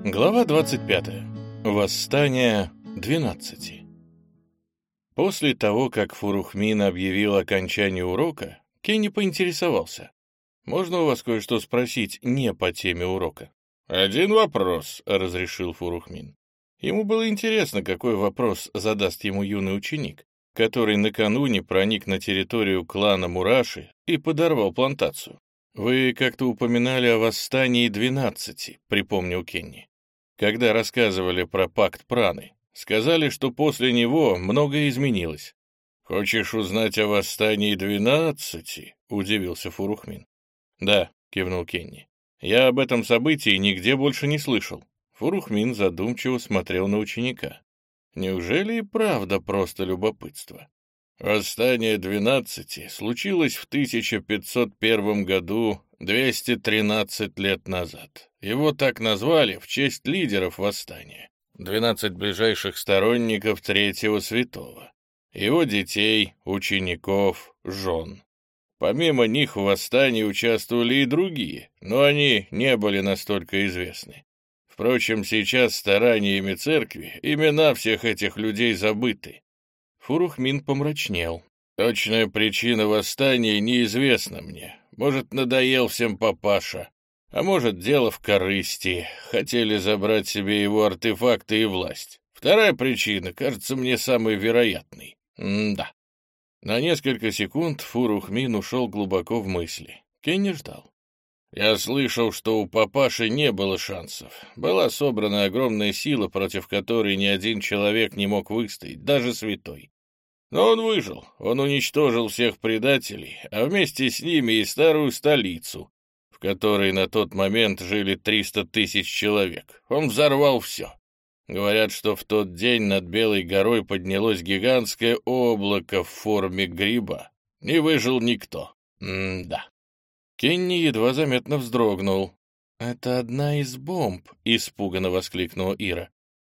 Глава 25. Восстание 12. После того, как Фурухмин объявил окончание урока, Кенни поинтересовался. «Можно у вас кое-что спросить не по теме урока?» «Один вопрос», — разрешил Фурухмин. Ему было интересно, какой вопрос задаст ему юный ученик, который накануне проник на территорию клана Мураши и подорвал плантацию. «Вы как-то упоминали о восстании 12», — припомнил Кенни. «Когда рассказывали про пакт праны, сказали, что после него многое изменилось». «Хочешь узнать о восстании 12?» — удивился Фурухмин. «Да», — кивнул Кенни. «Я об этом событии нигде больше не слышал». Фурухмин задумчиво смотрел на ученика. Неужели и правда просто любопытство? Восстание 12 случилось в 1501 году, 213 лет назад. Его так назвали в честь лидеров восстания. 12 ближайших сторонников Третьего Святого. Его детей, учеников, жен. Помимо них в восстании участвовали и другие, но они не были настолько известны. Впрочем, сейчас стараниями церкви имена всех этих людей забыты. Фурухмин помрачнел. «Точная причина восстания неизвестна мне. Может, надоел всем папаша, а может, дело в корысти. Хотели забрать себе его артефакты и власть. Вторая причина кажется мне самой вероятной. Да». На несколько секунд Фурухмин ушел глубоко в мысли. Кенни ждал. «Я слышал, что у папаши не было шансов. Была собрана огромная сила, против которой ни один человек не мог выстоять, даже святой. Но он выжил, он уничтожил всех предателей, а вместе с ними и старую столицу, в которой на тот момент жили 300 тысяч человек. Он взорвал все. Говорят, что в тот день над Белой горой поднялось гигантское облако в форме гриба. Не выжил никто. Да». Кенни едва заметно вздрогнул. «Это одна из бомб», — испуганно воскликнула Ира.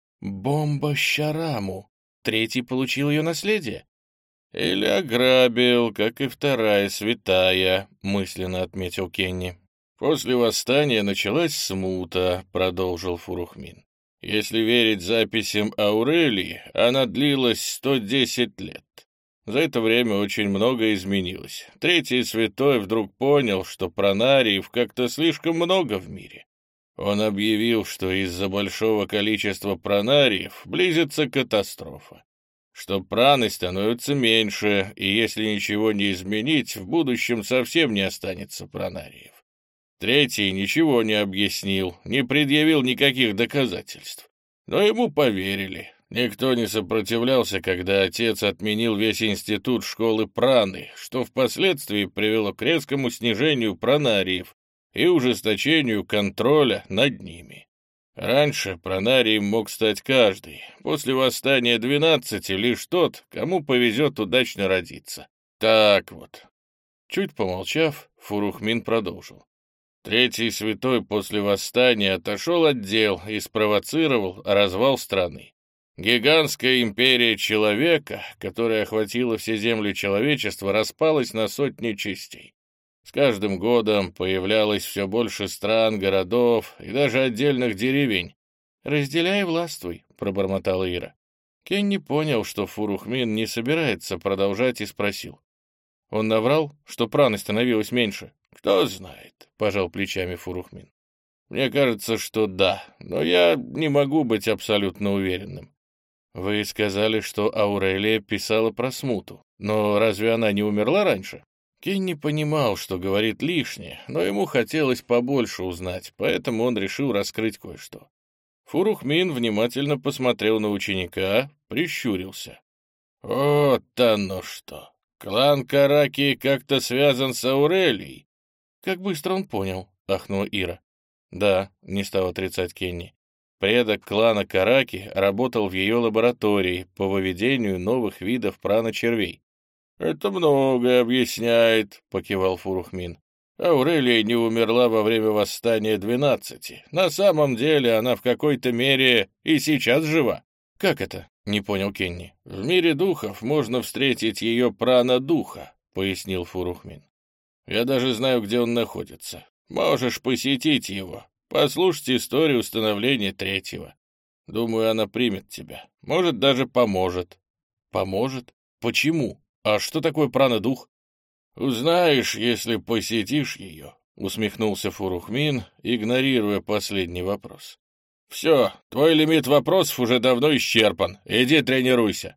«Бомба Щараму. Третий получил ее наследие?» «Или ограбил, как и вторая святая», — мысленно отметил Кенни. «После восстания началась смута», — продолжил Фурухмин. «Если верить записям Аурелии, она длилась 110 лет. За это время очень многое изменилось. Третий святой вдруг понял, что пранариев как-то слишком много в мире. Он объявил, что из-за большого количества пранариев близится катастрофа, что праны становятся меньше, и если ничего не изменить, в будущем совсем не останется пранариев. Третий ничего не объяснил, не предъявил никаких доказательств. Но ему поверили. Никто не сопротивлялся, когда отец отменил весь институт школы праны, что впоследствии привело к резкому снижению пранариев и ужесточению контроля над ними. Раньше пранарием мог стать каждый. После восстания 12 лишь тот, кому повезет удачно родиться. Так вот». Чуть помолчав, Фурухмин продолжил. Третий святой после восстания отошел от дел и спровоцировал развал страны. Гигантская империя человека, которая охватила все земли человечества, распалась на сотни частей. С каждым годом появлялось все больше стран, городов и даже отдельных деревень. «Разделяй и властвуй», — пробормотала Ира. Кенни понял, что Фурухмин не собирается продолжать, и спросил. «Он наврал, что праны становилось меньше?» «Кто знает», — пожал плечами Фурухмин. «Мне кажется, что да, но я не могу быть абсолютно уверенным». «Вы сказали, что Аурелия писала про смуту, но разве она не умерла раньше?» Кенни понимал, что говорит лишнее, но ему хотелось побольше узнать, поэтому он решил раскрыть кое-что. Фурухмин внимательно посмотрел на ученика, прищурился. «Вот оно что! Клан Караки как-то связан с Аурелией!» «Как быстро он понял», — ахнула Ира. «Да», — не стал отрицать Кенни. Предок клана Караки работал в ее лаборатории по выведению новых видов прана-червей. «Это многое объясняет», — покивал Фурухмин. «Аурелия не умерла во время восстания 12. На самом деле она в какой-то мере и сейчас жива». «Как это?» — не понял Кенни. «В мире духов можно встретить ее прана-духа», — пояснил Фурухмин. «Я даже знаю, где он находится. Можешь посетить его. послушать историю установления третьего. Думаю, она примет тебя. Может, даже поможет». «Поможет? Почему? А что такое пранадух?» «Узнаешь, если посетишь ее», — усмехнулся Фурухмин, игнорируя последний вопрос. «Все, твой лимит вопросов уже давно исчерпан. Иди тренируйся».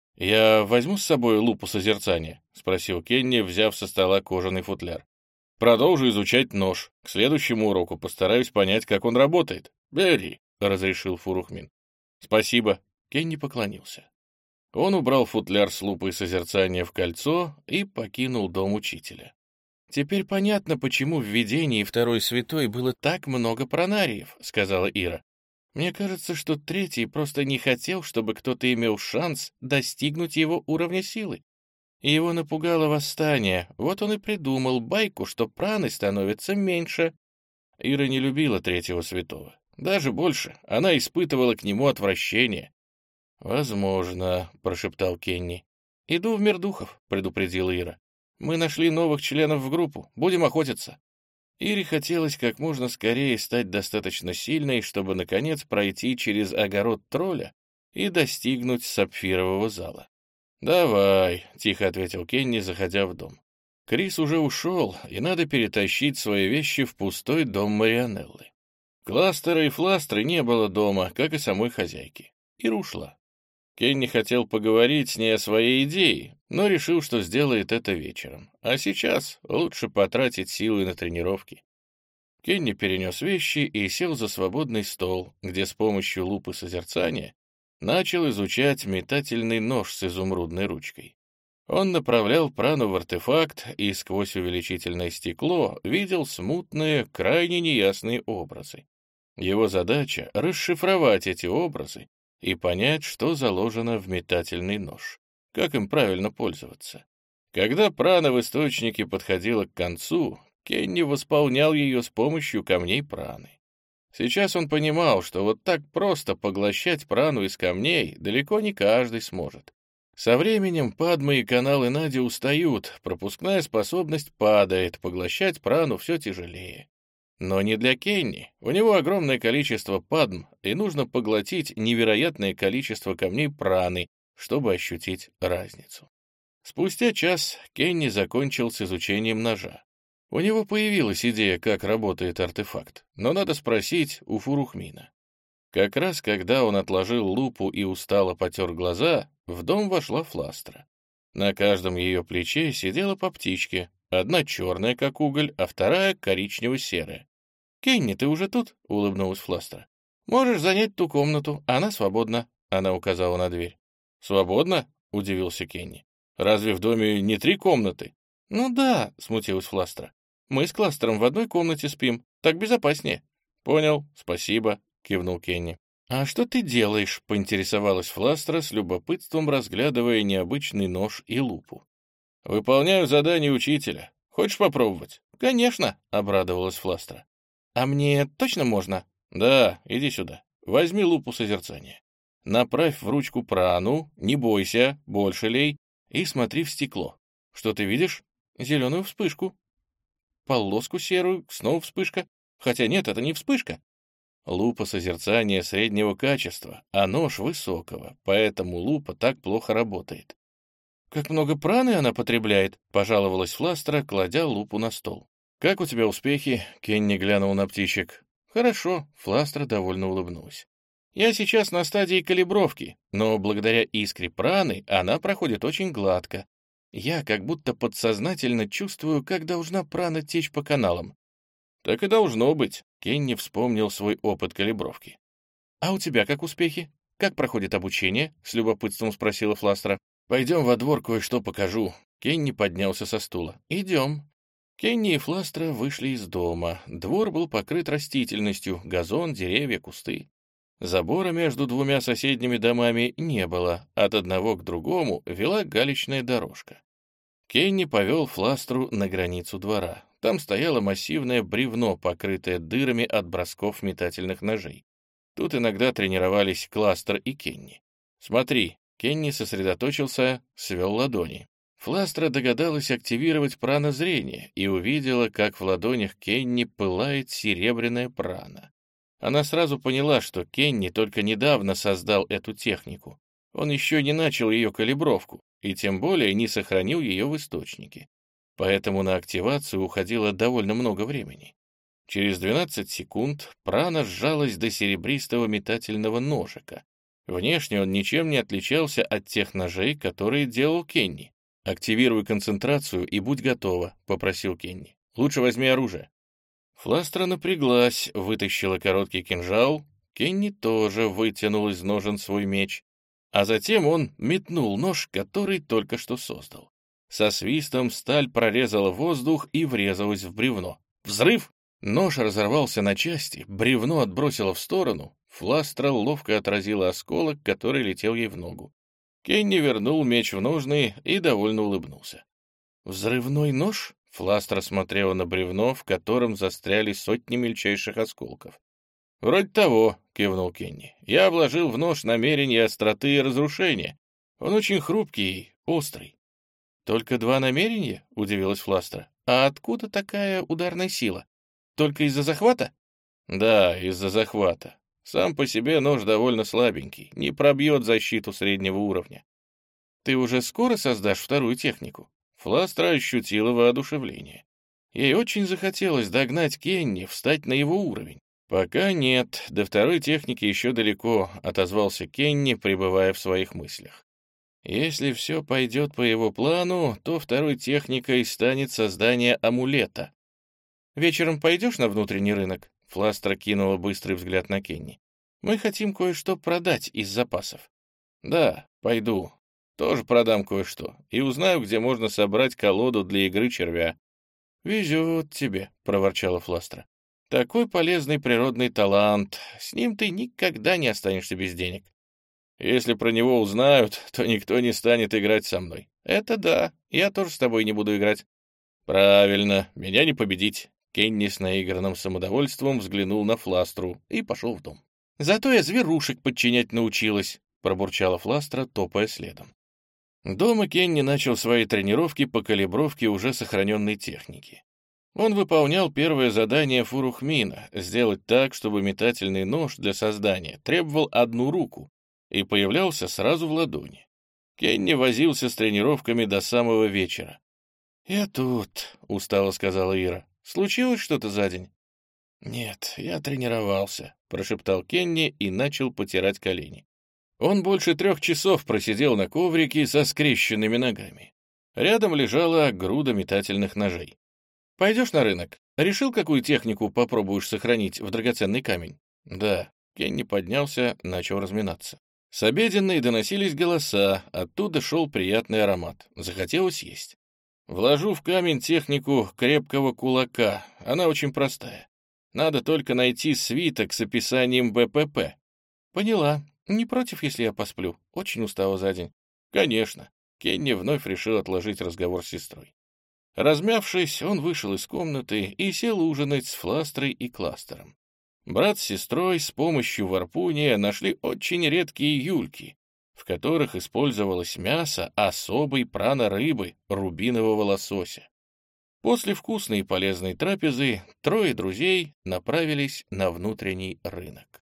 «Я возьму с собой лупу созерцания?» — спросил Кенни, взяв со стола кожаный футляр. «Продолжу изучать нож. К следующему уроку постараюсь понять, как он работает». «Бери», — разрешил Фурухмин. «Спасибо». Кенни поклонился. Он убрал футляр с лупой созерцания в кольцо и покинул дом учителя. «Теперь понятно, почему в видении Второй Святой было так много пранариев», — сказала Ира. «Мне кажется, что Третий просто не хотел, чтобы кто-то имел шанс достигнуть его уровня силы. И его напугало восстание, вот он и придумал байку, что праны становится меньше». Ира не любила Третьего Святого. Даже больше, она испытывала к нему отвращение. «Возможно», — прошептал Кенни. «Иду в мир духов», — предупредила Ира. «Мы нашли новых членов в группу. Будем охотиться». Ире хотелось как можно скорее стать достаточно сильной, чтобы, наконец, пройти через огород тролля и достигнуть сапфирового зала. «Давай», — тихо ответил Кенни, заходя в дом. Крис уже ушел, и надо перетащить свои вещи в пустой дом Марианеллы. Кластера и Фластры не было дома, как и самой хозяйки. Ира ушла. Кенни хотел поговорить с ней о своей идее, но решил, что сделает это вечером. А сейчас лучше потратить силы на тренировки. Кенни перенес вещи и сел за свободный стол, где с помощью лупы созерцания начал изучать метательный нож с изумрудной ручкой. Он направлял прану в артефакт и сквозь увеличительное стекло видел смутные, крайне неясные образы. Его задача — расшифровать эти образы и понять, что заложено в метательный нож, как им правильно пользоваться. Когда прана в источнике подходила к концу, Кенни восполнял ее с помощью камней праны. Сейчас он понимал, что вот так просто поглощать прану из камней далеко не каждый сможет. Со временем Падма и каналы Нади устают, пропускная способность падает, поглощать прану все тяжелее. Но не для Кенни. У него огромное количество падм, и нужно поглотить невероятное количество камней праны, чтобы ощутить разницу. Спустя час Кенни закончил с изучением ножа. У него появилась идея, как работает артефакт, но надо спросить у Фурухмина. Как раз когда он отложил лупу и устало потер глаза, в дом вошла Фластра. На каждом ее плече сидела по птичке, одна черная, как уголь, а вторая коричнево-серая. «Кенни, ты уже тут?» — улыбнулась Фластра. «Можешь занять ту комнату, она свободна», — она указала на дверь. «Свободно?» — удивился Кенни. «Разве в доме не 3 комнаты?» «Ну да», — смутилась Фластра. «Мы с Кластером в одной комнате спим, так безопаснее». «Понял, спасибо», — кивнул Кенни. «А что ты делаешь?» — поинтересовалась Фластра с любопытством, разглядывая необычный нож и лупу. «Выполняю задание учителя. Хочешь попробовать?» «Конечно», — обрадовалась Фластра. «А мне точно можно?» «Да, иди сюда. Возьми лупу созерцания. Направь в ручку прану, не бойся, больше лей, и смотри в стекло. Что ты видишь? Зеленую вспышку. Полоску серую, снова вспышка. Хотя нет, это не вспышка. Лупа созерцания среднего качества, а нож высокого, поэтому лупа так плохо работает. «Как много праны она потребляет», — пожаловалась Фластра, кладя лупу на стол. «Как у тебя успехи?» — Кенни глянул на птичек. «Хорошо», — Фластра довольно улыбнулась. «Я сейчас на стадии калибровки, но благодаря искре праны она проходит очень гладко. Я как будто подсознательно чувствую, как должна прана течь по каналам». «Так и должно быть», — Кенни вспомнил свой опыт калибровки. «А у тебя как успехи? Как проходит обучение?» — с любопытством спросила Фластра. «Пойдем во двор, кое-что покажу». Кенни поднялся со стула. «Идем». Кенни и Фластра вышли из дома. Двор был покрыт растительностью, газон, деревья, кусты. Забора между 2 соседними домами не было, от одного к другому вела галечная дорожка. Кенни повел Фластру на границу двора. Там стояло массивное бревно, покрытое дырами от бросков метательных ножей. Тут иногда тренировались Кластер и Кенни. «Смотри», — Кенни сосредоточился, свел ладони. Фластра догадалась активировать пранозрение и увидела, как в ладонях Кенни пылает серебряная прана. Она сразу поняла, что Кенни только недавно создал эту технику. Он еще не начал ее калибровку и тем более не сохранил ее в источнике. Поэтому на активацию уходило довольно много времени. Через 12 секунд прана сжалась до серебристого метательного ножика. Внешне он ничем не отличался от тех ножей, которые делал Кенни. «Активируй концентрацию и будь готова», — попросил Кенни. «Лучше возьми оружие». Фластра напряглась, вытащила короткий кинжал. Кенни тоже вытянул из ножен свой меч. А затем он метнул нож, который только что создал. Со свистом сталь прорезала воздух и врезалась в бревно. Взрыв! Нож разорвался на части, бревно отбросило в сторону. Фластра ловко отразила осколок, который летел ей в ногу. Кенни вернул меч в ножны и довольно улыбнулся. «Взрывной нож?» — Фластра смотрела на бревно, в котором застряли сотни мельчайших осколков. «Вроде того», — кивнул Кенни. «Я вложил в нож намерение остроты и разрушения. Он очень хрупкий и острый». «Только 2 намерения?» — удивилась Фластра. «А откуда такая ударная сила? Только из-за захвата?» «Да, из-за захвата. Сам по себе нож довольно слабенький, не пробьет защиту среднего уровня». «Ты уже скоро создашь вторую технику?» Фластра ощутила воодушевление. Ей очень захотелось догнать Кенни, встать на его уровень. «Пока нет, до второй техники еще далеко», — отозвался Кенни, пребывая в своих мыслях. «Если все пойдет по его плану, то второй техникой станет создание амулета». «Вечером пойдешь на внутренний рынок?» Фластра кинула быстрый взгляд на Кенни. «Мы хотим кое-что продать из запасов». «Да, пойду. Тоже продам кое-что и узнаю, где можно собрать колоду для игры червя». «Везет тебе», — проворчала Фластра. «Такой полезный природный талант. С ним ты никогда не останешься без денег». «Если про него узнают, то никто не станет играть со мной». «Это да. Я тоже с тобой не буду играть». «Правильно. Меня не победить». Кенни с наигранным самодовольством взглянул на Фластру и пошел в дом. «Зато я зверушек подчинять научилась», — пробурчала Фластра, топая следом. Дома Кенни начал свои тренировки по калибровке уже сохраненной техники. Он выполнял первое задание Фурухмина — сделать так, чтобы метательный нож для создания требовал 1 руку и появлялся сразу в ладони. Кенни возился с тренировками до самого вечера. «Я тут», — устало сказала Ира. «Случилось что-то за день?» «Нет, я тренировался», — прошептал Кенни и начал потирать колени. Он больше 3 часов просидел на коврике со скрещенными ногами. Рядом лежала груда метательных ножей. «Пойдешь на рынок? Решил, какую технику попробуешь сохранить в драгоценный камень?» «Да». Кенни поднялся, начал разминаться. С обеденной доносились голоса, оттуда шел приятный аромат. Захотелось есть. «Вложу в камень технику крепкого кулака. Она очень простая. Надо только найти свиток с описанием БПП». «Поняла. Не против, если я посплю? Очень устала за день». «Конечно». Кенни вновь решил отложить разговор с сестрой. Размявшись, он вышел из комнаты и сел ужинать с Фластрой и Кластером. Брат с сестрой с помощью варпуния нашли очень редкие юльки, в которых использовалось мясо особой прано-рыбы, рубинового лосося. После вкусной и полезной трапезы 3 друзей направились на внутренний рынок.